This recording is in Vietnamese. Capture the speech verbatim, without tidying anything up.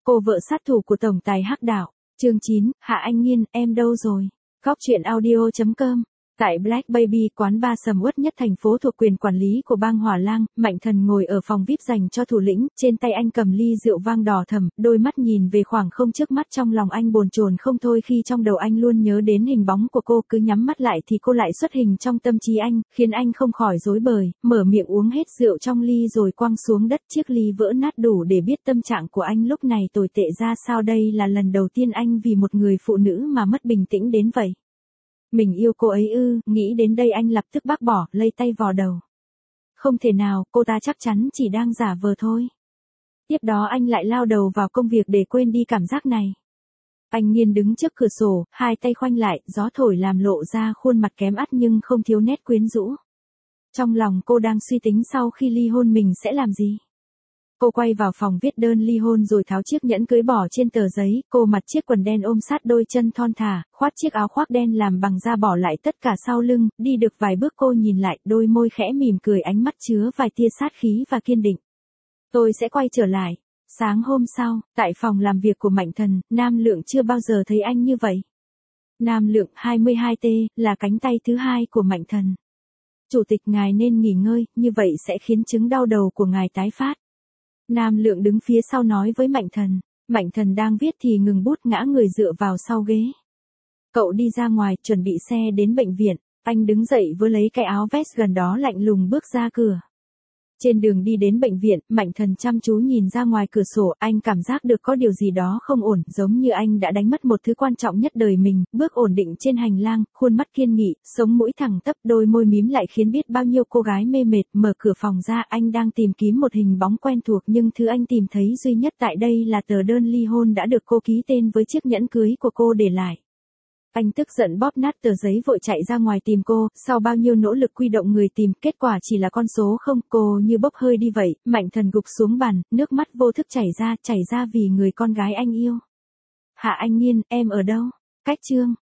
cô vợ sát thủ của tổng tài Hắc Đạo. Chương chín, Hạ Anh Nghiên, em đâu rồi? Góc truyện audio chấm com. Tại Black Baby, quán bar sầm uất nhất thành phố thuộc quyền quản lý của bang Hỏa Lang, Mạnh Thần ngồi ở phòng vi ai pi dành cho thủ lĩnh, trên tay anh cầm ly rượu vang đỏ thẫm, đôi mắt nhìn về khoảng không trước mắt, trong lòng anh bồn chồn không thôi khi trong đầu anh luôn nhớ đến hình bóng của cô, cứ nhắm mắt lại thì cô lại xuất hình trong tâm trí anh, khiến anh không khỏi rối bời, mở miệng uống hết rượu trong ly rồi quăng xuống đất, chiếc ly vỡ nát đủ để biết tâm trạng của anh lúc này tồi tệ ra sao. Đây là lần đầu tiên anh vì một người phụ nữ mà mất bình tĩnh đến vậy. Mình yêu cô ấy ư? Nghĩ đến đây anh lập tức bác bỏ, lây tay vào đầu. Không thể nào, cô ta chắc chắn chỉ đang giả vờ thôi. Tiếp đó anh lại lao đầu vào công việc để quên đi cảm giác này. Anh Nghiên đứng trước cửa sổ, hai tay khoanh lại, gió thổi làm lộ ra khuôn mặt kém ắt nhưng không thiếu nét quyến rũ. Trong lòng cô đang suy tính sau khi ly hôn mình sẽ làm gì. Cô quay vào phòng viết đơn ly hôn rồi tháo chiếc nhẫn cưới bỏ trên tờ giấy, cô mặc chiếc quần đen ôm sát đôi chân thon thả, khoác chiếc áo khoác đen làm bằng da bỏ lại tất cả sau lưng, đi được vài bước cô nhìn lại, đôi môi khẽ mỉm cười, ánh mắt chứa vài tia sát khí và kiên định. Tôi sẽ quay trở lại. Sáng hôm sau, tại phòng làm việc của Mạnh Thần, Nam Lượng chưa bao giờ thấy anh như vậy. Nam Lượng, hai mươi hai tuổi, là cánh tay thứ hai của Mạnh Thần. Chủ tịch ngài nên nghỉ ngơi, như vậy sẽ khiến chứng đau đầu của ngài tái phát. Nam Lượng đứng phía sau nói với Mạnh Thần. Mạnh Thần đang viết thì ngừng bút, ngã người dựa vào sau ghế. Cậu đi ra ngoài, chuẩn bị xe đến bệnh viện. Anh đứng dậy với lấy cái áo vest gần đó, lạnh lùng bước ra cửa. Trên đường đi đến bệnh viện, Mạnh Thần chăm chú nhìn ra ngoài cửa sổ, anh cảm giác được có điều gì đó không ổn, giống như anh đã đánh mất một thứ quan trọng nhất đời mình, bước ổn định trên hành lang, khuôn mắt kiên nghị, sống mũi thẳng tắp, đôi môi mím lại khiến biết bao nhiêu cô gái mê mệt. Mở cửa phòng ra, anh đang tìm kiếm một hình bóng quen thuộc nhưng thứ anh tìm thấy duy nhất tại đây là tờ đơn ly hôn đã được cô ký tên với chiếc nhẫn cưới của cô để lại. Anh tức giận bóp nát tờ giấy vội chạy ra ngoài tìm cô, sau bao nhiêu nỗ lực huy động người tìm, kết quả chỉ là con số không, cô như bốc hơi đi vậy. Mạnh Thần gục xuống bàn, nước mắt vô thức chảy ra, chảy ra vì người con gái anh yêu. Hạ Anh Nghiên, em ở đâu? Cách chương